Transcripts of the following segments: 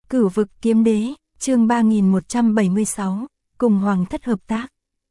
Cửu vực kiếm đế, chương 3176, cùng Hoàng thất hợp tác.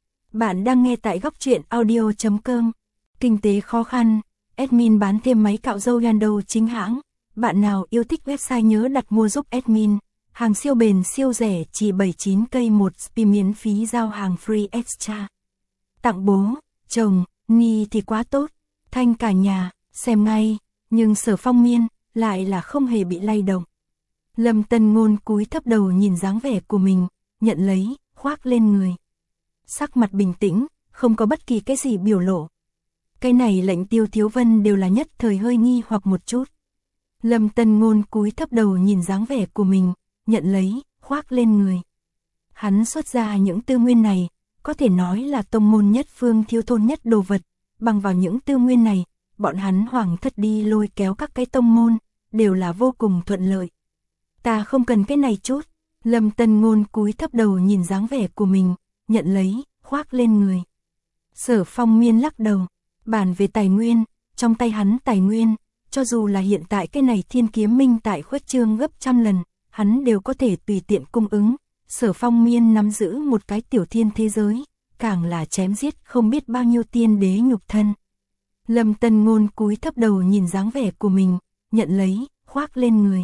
Bạn đang nghe tại góc truyện audio.com. Kinh tế khó khăn, admin bán thêm máy cạo râu Yando chính hãng. Bạn nào yêu thích website nhớ đặt mua giúp admin. Hàng siêu bền siêu rẻ chỉ 79k một spi miễn phí giao hàng free extra. Tặng bố, chồng, Ni thì quá tốt. Thanh cả nhà, xem ngay. Nhưng Sở Phong Miên lại là không hề bị lay động. Lâm Tân Ngôn cúi thấp đầu nhìn dáng vẻ của mình, nhận lấy, khoác lên người. Sắc mặt bình tĩnh, không có bất kỳ cái gì biểu lộ. Cái này lệnh Tiêu Thiếu Vân đều là nhất thời hơi nghi hoặc một chút. Lâm Tân Ngôn cúi thấp đầu nhìn dáng vẻ của mình, nhận lấy, khoác lên người. Hắn xuất ra những tư nguyên này, có thể nói là tông môn nhất phương thiếu thốn nhất đồ vật. Bằng vào những tư nguyên này, bọn hắn Hoàng thất đi lôi kéo các cái tông môn, đều là vô cùng thuận lợi. Ta không cần cái này chút. Lâm Tân Ngôn cúi thấp đầu nhìn dáng vẻ của mình, nhận lấy, khoác lên người. Sở Phong Miên lắc đầu, bàn về tài nguyên, trong tay hắn tài nguyên, cho dù là hiện tại cái này Thiên Kiếm Minh tại khuếch trương gấp trăm lần, hắn đều có thể tùy tiện cung ứng. Sở Phong Miên nắm giữ một cái tiểu thiên thế giới, càng là chém giết không biết bao nhiêu tiên đế nhục thân. Lâm Tân Ngôn cúi thấp đầu nhìn dáng vẻ của mình, nhận lấy, khoác lên người.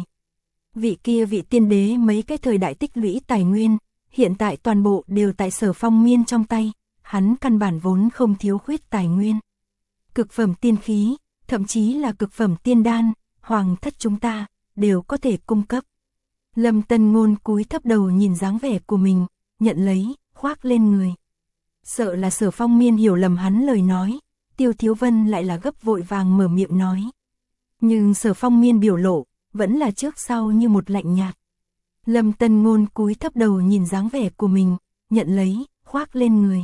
Vị tiên đế mấy cái thời đại tích lũy tài nguyên, hiện tại toàn bộ đều tại Sở Phong Miên trong tay, hắn căn bản vốn không thiếu khuyết tài nguyên. Cực phẩm tiên khí, thậm chí là cực phẩm tiên đan, Hoàng thất chúng ta đều có thể cung cấp. Lâm Tân Ngôn cúi thấp đầu nhìn dáng vẻ của mình, nhận lấy, khoác lên người. Sợ là Sở Phong Miên hiểu lầm hắn lời nói, Tiêu Thiếu Vân lại là gấp vội vàng mở miệng nói. Nhưng Sở Phong Miên biểu lộ, vẫn là trước sau như một lạnh nhạt. Lâm Tân Ngôn cúi thấp đầu nhìn dáng vẻ của mình, nhận lấy, khoác lên người.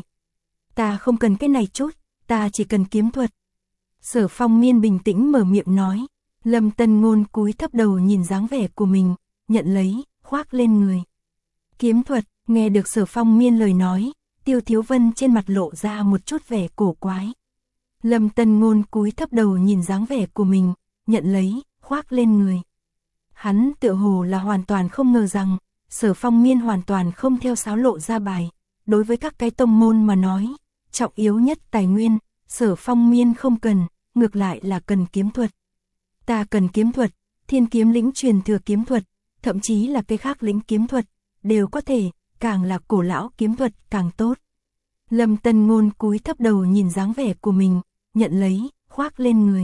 Ta không cần cái này chút, ta chỉ cần kiếm thuật. Sở Phong Miên bình tĩnh mở miệng nói. Lâm Tân Ngôn cúi thấp đầu nhìn dáng vẻ của mình, nhận lấy, khoác lên người. Kiếm thuật, nghe được Sở Phong Miên lời nói, Tiêu Thiếu Vân trên mặt lộ ra một chút vẻ cổ quái. Lâm Tân Ngôn cúi thấp đầu nhìn dáng vẻ của mình, nhận lấy, khoác lên người. Hắn tựa hồ là hoàn toàn không ngờ rằng, Sở Phong Miên hoàn toàn không theo sáo lộ ra bài. Đối với các cái tông môn mà nói, trọng yếu nhất tài nguyên, Sở Phong Miên không cần, ngược lại là cần kiếm thuật. Ta cần kiếm thuật, Thiên Kiếm lĩnh truyền thừa kiếm thuật, thậm chí là cái khác lĩnh kiếm thuật, đều có thể, càng là cổ lão kiếm thuật càng tốt. Lâm Tân Ngôn cúi thấp đầu nhìn dáng vẻ của mình, nhận lấy, khoác lên người.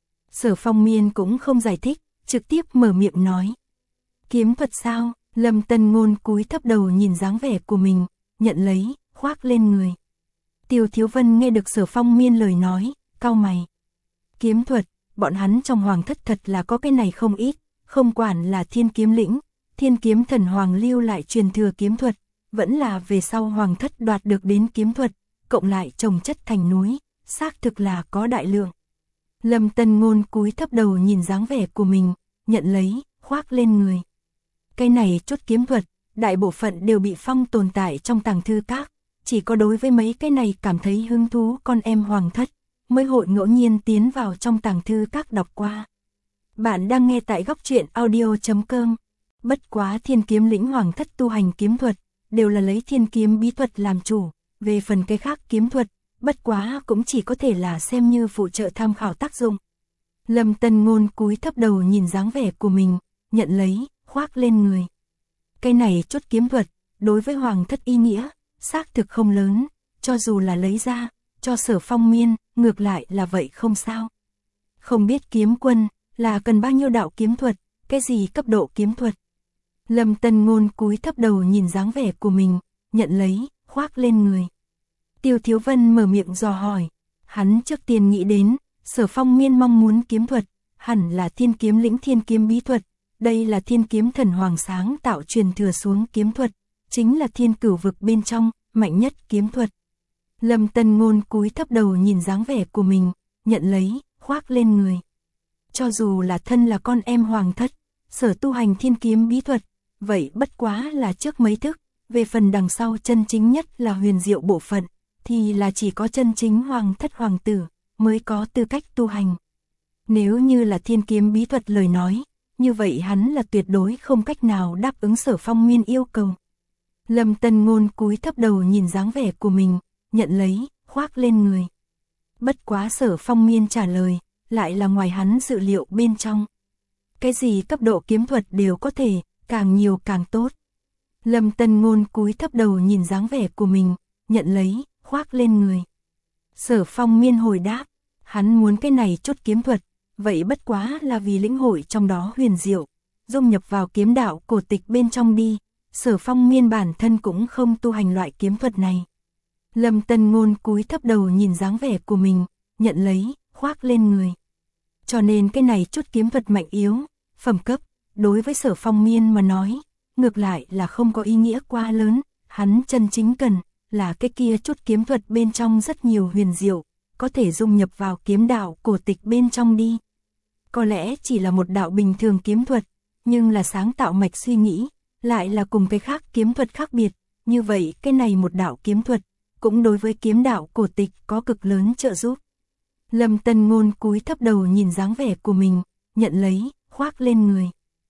Sở Phong Miên cũng không giải thích, trực tiếp mở miệng nói. Kiếm thuật sao? Lâm Tân Ngôn cúi thấp đầu nhìn dáng vẻ của mình, nhận lấy, khoác lên người. Tiêu Thiếu Vân nghe được Sở Phong Miên lời nói, cau mày. Kiếm thuật, bọn hắn trong Hoàng thất thật là có cái này không ít, không quản là Thiên Kiếm lĩnh, Thiên Kiếm thần Hoàng lưu lại truyền thừa kiếm thuật, vẫn là về sau Hoàng thất đoạt được đến kiếm thuật, cộng lại chồng chất thành núi, xác thực là có đại lượng. Lâm Tân Ngôn cúi thấp đầu nhìn dáng vẻ của mình, nhận lấy, khoác lên người. Cái này chút kiếm thuật, đại bộ phận đều bị phong tồn tại trong tàng thư các, chỉ có đối với mấy cái này cảm thấy hứng thú con em Hoàng thất, mới hội ngẫu nhiên tiến vào trong tàng thư các đọc qua. Bạn đang nghe tại góc truyện audio.com. Bất quá Thiên Kiếm lĩnh Hoàng thất tu hành kiếm thuật, đều là lấy Thiên Kiếm bí thuật làm chủ, về phần cái khác kiếm thuật, bất quá cũng chỉ có thể là xem như phụ trợ tham khảo tác dụng. Lâm Tân Ngôn cúi thấp đầu nhìn dáng vẻ của mình, nhận lấy, khoác lên người. Cái này chút kiếm thuật, đối với Hoàng thất ý nghĩa, xác thực không lớn, cho dù là lấy ra, cho Sở Phong Miên, ngược lại là vậy không sao. Không biết kiếm quân, là cần bao nhiêu đạo kiếm thuật, cái gì cấp độ kiếm thuật. Lâm Tân Ngôn cúi thấp đầu nhìn dáng vẻ của mình, nhận lấy, khoác lên người. Tiêu Thiếu Vân mở miệng dò hỏi, hắn trước tiên nghĩ đến, Sở Phong Miên mong muốn kiếm thuật, hẳn là Thiên Kiếm lĩnh Thiên Kiếm bí thuật, đây là Thiên Kiếm thần Hoàng sáng tạo truyền thừa xuống kiếm thuật, chính là Thiên Cửu vực bên trong, mạnh nhất kiếm thuật. Lâm Tân Ngôn cúi thấp đầu nhìn dáng vẻ của mình, nhận lấy, khoác lên người. Cho dù là thân là con em Hoàng thất, sở tu hành Thiên Kiếm bí thuật, vậy bất quá là trước mấy thức, về phần đằng sau chân chính nhất là huyền diệu bộ phận, thì là chỉ có chân chính Hoàng thất hoàng tử mới có tư cách tu hành. Nếu như là Thiên Kiếm bí thuật lời nói, như vậy hắn là tuyệt đối không cách nào đáp ứng Sở Phong Miên yêu cầu. Lâm Tân Ngôn cúi thấp đầu nhìn dáng vẻ của mình, nhận lấy, khoác lên người. Bất quá Sở Phong Miên trả lời, lại là ngoài hắn dự liệu bên trong. Cái gì cấp độ kiếm thuật đều có thể, càng nhiều càng tốt. Lâm Tân Ngôn cúi thấp đầu nhìn dáng vẻ của mình, nhận lấy, khoác lên người. Sở Phong Miên hồi đáp, hắn muốn cái này chút kiếm thuật, vậy bất quá là vì lĩnh hội trong đó huyền diệu, dung nhập vào kiếm đạo cổ tịch bên trong đi. Sở Phong Miên bản thân cũng không tu hành loại kiếm thuật này. Lâm Tân Ngôn cúi thấp đầu nhìn dáng vẻ của mình, nhận lấy, khoác lên người. Cho nên cái này chút kiếm thuật mạnh yếu, phẩm cấp, đối với Sở Phong Miên mà nói, ngược lại là không có ý nghĩa quá lớn, hắn chân chính cần là cái kia chút kiếm thuật bên trong rất nhiều huyền diệu, có thể dung nhập vào kiếm đạo cổ tịch bên trong đi. Có lẽ chỉ là một đạo bình thường kiếm thuật, nhưng là sáng tạo mạch suy nghĩ, lại là cùng cái khác kiếm thuật khác biệt, như vậy cái này một đạo kiếm thuật, cũng đối với kiếm đạo cổ tịch có cực lớn trợ giúp. Lâm Tân Ngôn cúi thấp đầu nhìn dáng vẻ của mình, nhận lấy, khoác lên người.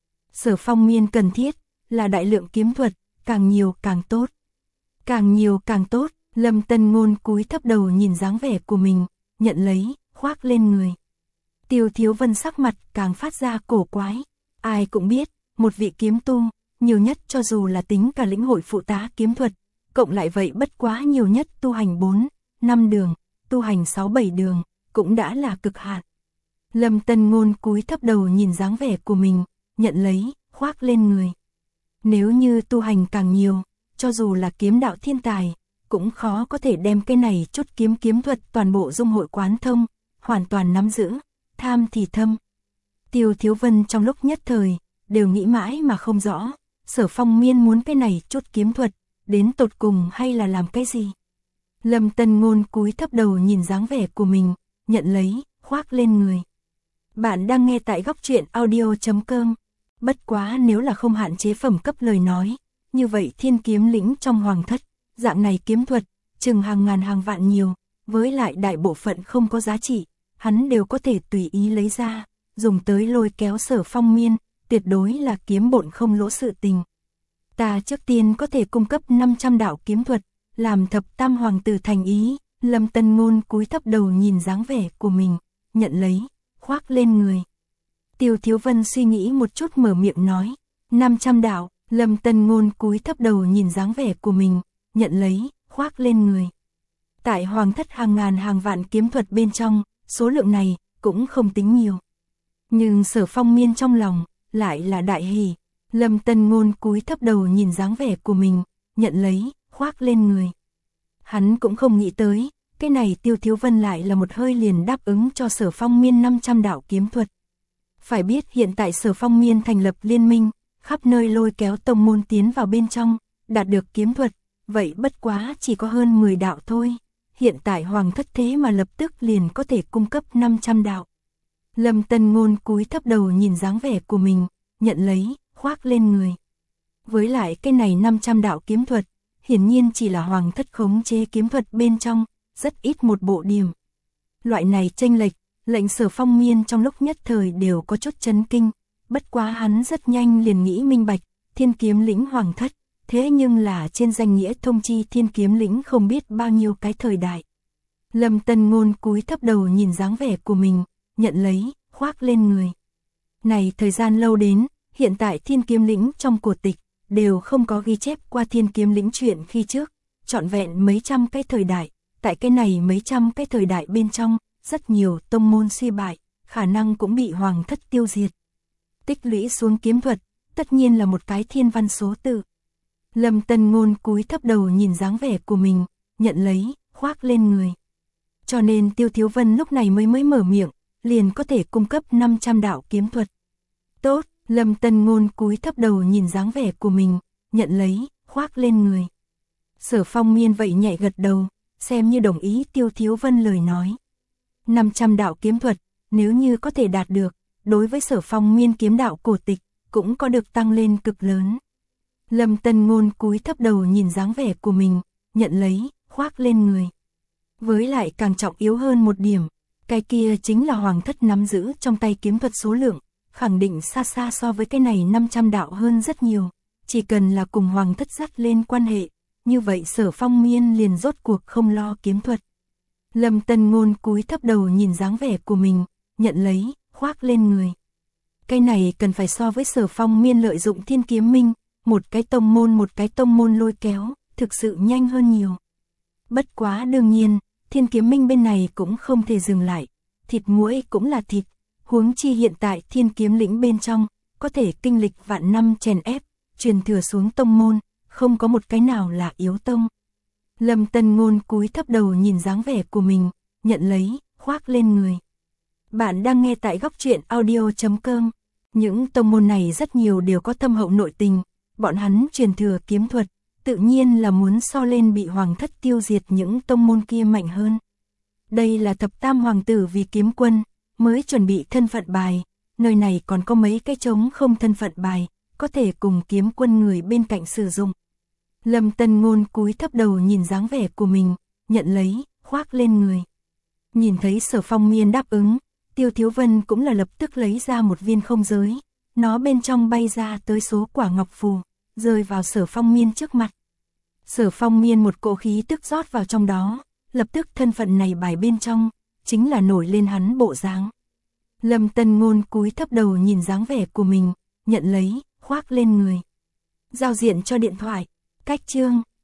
Sở Phong Miên cần thiết là đại lượng kiếm thuật, càng nhiều càng tốt. Càng nhiều càng tốt, Lâm Tân Ngôn cúi thấp đầu nhìn dáng vẻ của mình, nhận lấy, khoác lên người. Tiêu Thiếu Vân sắc mặt càng phát ra cổ quái. Ai cũng biết, một vị kiếm tu, nhiều nhất cho dù là tính cả lĩnh hội phụ tá kiếm thuật, cộng lại vậy bất quá nhiều nhất tu hành 4, 5 đường, tu hành 6, 7 đường, cũng đã là cực hạn. Lâm Tân Ngôn cúi thấp đầu nhìn dáng vẻ của mình, nhận lấy, khoác lên người. Nếu như tu hành càng nhiều, cho dù là kiếm đạo thiên tài, cũng khó có thể đem cái này chút kiếm thuật toàn bộ dung hội quán thông, hoàn toàn nắm giữ, tham thì thâm. Tiêu Thiếu Vân trong lúc nhất thời, đều nghĩ mãi mà không rõ, Sở Phong Miên muốn cái này chút kiếm thuật, đến tột cùng hay là làm cái gì. Lâm Tân Ngôn cúi thấp đầu nhìn dáng vẻ của mình, nhận lấy, khoác lên người. Bạn đang nghe tại góc truyện audio.com. Bất quá nếu là không hạn chế phẩm cấp lời nói, như vậy Thiên Kiếm Lĩnh trong hoàng thất, dạng này kiếm thuật, chừng hàng ngàn hàng vạn nhiều, với lại đại bộ phận không có giá trị, hắn đều có thể tùy ý lấy ra, dùng tới lôi kéo Sở Phong Miên, tuyệt đối là kiếm bộn không lỗ sự tình. Ta trước tiên có thể cung cấp 500 đạo kiếm thuật, làm thập tam hoàng tử thành ý. Lâm Tân Ngôn cúi thấp đầu nhìn dáng vẻ của mình, nhận lấy, khoác lên người. Tiêu Thiếu Vân suy nghĩ một chút mở miệng nói, 500 đạo. Lâm Tân Ngôn cúi thấp đầu nhìn dáng vẻ của mình, nhận lấy, khoác lên người. Tại hoàng thất hàng ngàn hàng vạn kiếm thuật bên trong, số lượng này cũng không tính nhiều. Nhưng Sở Phong Miên trong lòng lại là đại hỉ. Lâm Tân Ngôn cúi thấp đầu nhìn dáng vẻ của mình, nhận lấy, khoác lên người. Hắn cũng không nghĩ tới, cái này Tiêu Thiếu Vân lại là một hơi liền đáp ứng cho Sở Phong Miên 500 đạo kiếm thuật. Phải biết hiện tại Sở Phong Miên thành lập liên minh, khắp nơi lôi kéo tông môn tiến vào bên trong, đạt được kiếm thuật, vậy bất quá chỉ có hơn 10 đạo thôi. Hiện tại hoàng thất thế mà lập tức liền có thể cung cấp 500 đạo. Lâm Tân Ngôn cúi thấp đầu nhìn dáng vẻ của mình, nhận lấy, khoác lên người. Với lại cái này 500 đạo kiếm thuật, hiển nhiên chỉ là hoàng thất khống chế kiếm thuật bên trong, rất ít một bộ điểm. Loại này chênh lệch, lệnh Sở Phong Miên trong lúc nhất thời đều có chút chấn kinh, bất quá hắn rất nhanh liền nghĩ minh bạch, Thiên Kiếm Lĩnh hoàng thất, thế nhưng là trên danh nghĩa thông chi Thiên Kiếm Lĩnh không biết bao nhiêu cái thời đại. Lâm Tân Ngôn cúi thấp đầu nhìn dáng vẻ của mình, nhận lấy, khoác lên người. Này thời gian lâu đến, hiện tại Thiên Kiếm Lĩnh trong cổ tịch, đều không có ghi chép qua Thiên Kiếm Lĩnh chuyện khi trước, trọn vẹn mấy trăm cái thời đại, tại cái này mấy trăm cái thời đại bên trong, rất nhiều tông môn suy bại, khả năng cũng bị hoàng thất tiêu diệt. Tích lũy xuống kiếm thuật, tất nhiên là một cái thiên văn số tự. Lâm Tân Ngôn cúi thấp đầu nhìn dáng vẻ của mình, nhận lấy, khoác lên người. Cho nên Tiêu Thiếu Vân lúc này mới mở miệng, liền có thể cung cấp 500 đạo kiếm thuật. Tốt, Lâm Tân Ngôn cúi thấp đầu nhìn dáng vẻ của mình, nhận lấy, khoác lên người. Sở Phong Miên vậy nhẹ gật đầu, xem như đồng ý Tiêu Thiếu Vân lời nói. 500 đạo kiếm thuật, nếu như có thể đạt được, đối với Sở Phong Miên kiếm đạo cổ tịch, cũng có được tăng lên cực lớn. Lâm Tân Ngôn cúi thấp đầu nhìn dáng vẻ của mình, nhận lấy, khoác lên người. Với lại càng trọng yếu hơn một điểm, cái kia chính là hoàng thất nắm giữ trong tay kiếm thuật số lượng, khẳng định xa xa so với cái này 500 đạo hơn rất nhiều. Chỉ cần là cùng Hoàng thất dắt lên quan hệ, như vậy Sở Phong Miên liền rốt cuộc không lo kiếm thuật. Lâm Tân Ngôn cúi thấp đầu nhìn dáng vẻ của mình, nhận lấy, khoác lên người. Cái này cần phải so với Sở Phong Miên lợi dụng Thiên Kiếm Minh, một cái tông môn lôi kéo, thực sự nhanh hơn nhiều. Bất quá đương nhiên, Thiên Kiếm Minh bên này cũng không thể dừng lại, thịt muỗi cũng là thịt, huống chi hiện tại Thiên Kiếm lĩnh bên trong, có thể kinh lịch vạn năm chèn ép, truyền thừa xuống tông môn, không có một cái nào là yếu tông. Lâm Tân Ngôn cúi thấp đầu nhìn dáng vẻ của mình, nhận lấy, khoác lên người. Bạn đang nghe tại góc truyện audio.com. Những tông môn này rất nhiều đều có thâm hậu nội tình, bọn hắn truyền thừa kiếm thuật, tự nhiên là muốn so lên bị Hoàng thất tiêu diệt những tông môn kia mạnh hơn. Đây là thập tam hoàng tử vì kiếm quân, mới chuẩn bị thân phận bài, nơi này còn có mấy cái trống không thân phận bài, có thể cùng kiếm quân người bên cạnh sử dụng. Lâm Tân Ngôn cúi thấp đầu nhìn dáng vẻ của mình, nhận lấy, khoác lên người. Nhìn thấy Sở Phong Miên đáp ứng, Tiêu Thiếu Vân cũng là lập tức lấy ra một viên không giới, nó bên trong bay ra tới số quả ngọc phù, rơi vào Sở Phong Miên trước mặt. Sở Phong Miên một cỗ khí tức rót vào trong đó, lập tức thân phận này bài bên trong, chính là nổi lên hắn bộ dáng. Lâm Tân Ngôn cúi thấp đầu nhìn dáng vẻ của mình, nhận lấy, khoác lên người. Giao diện cho điện thoại, cách chương.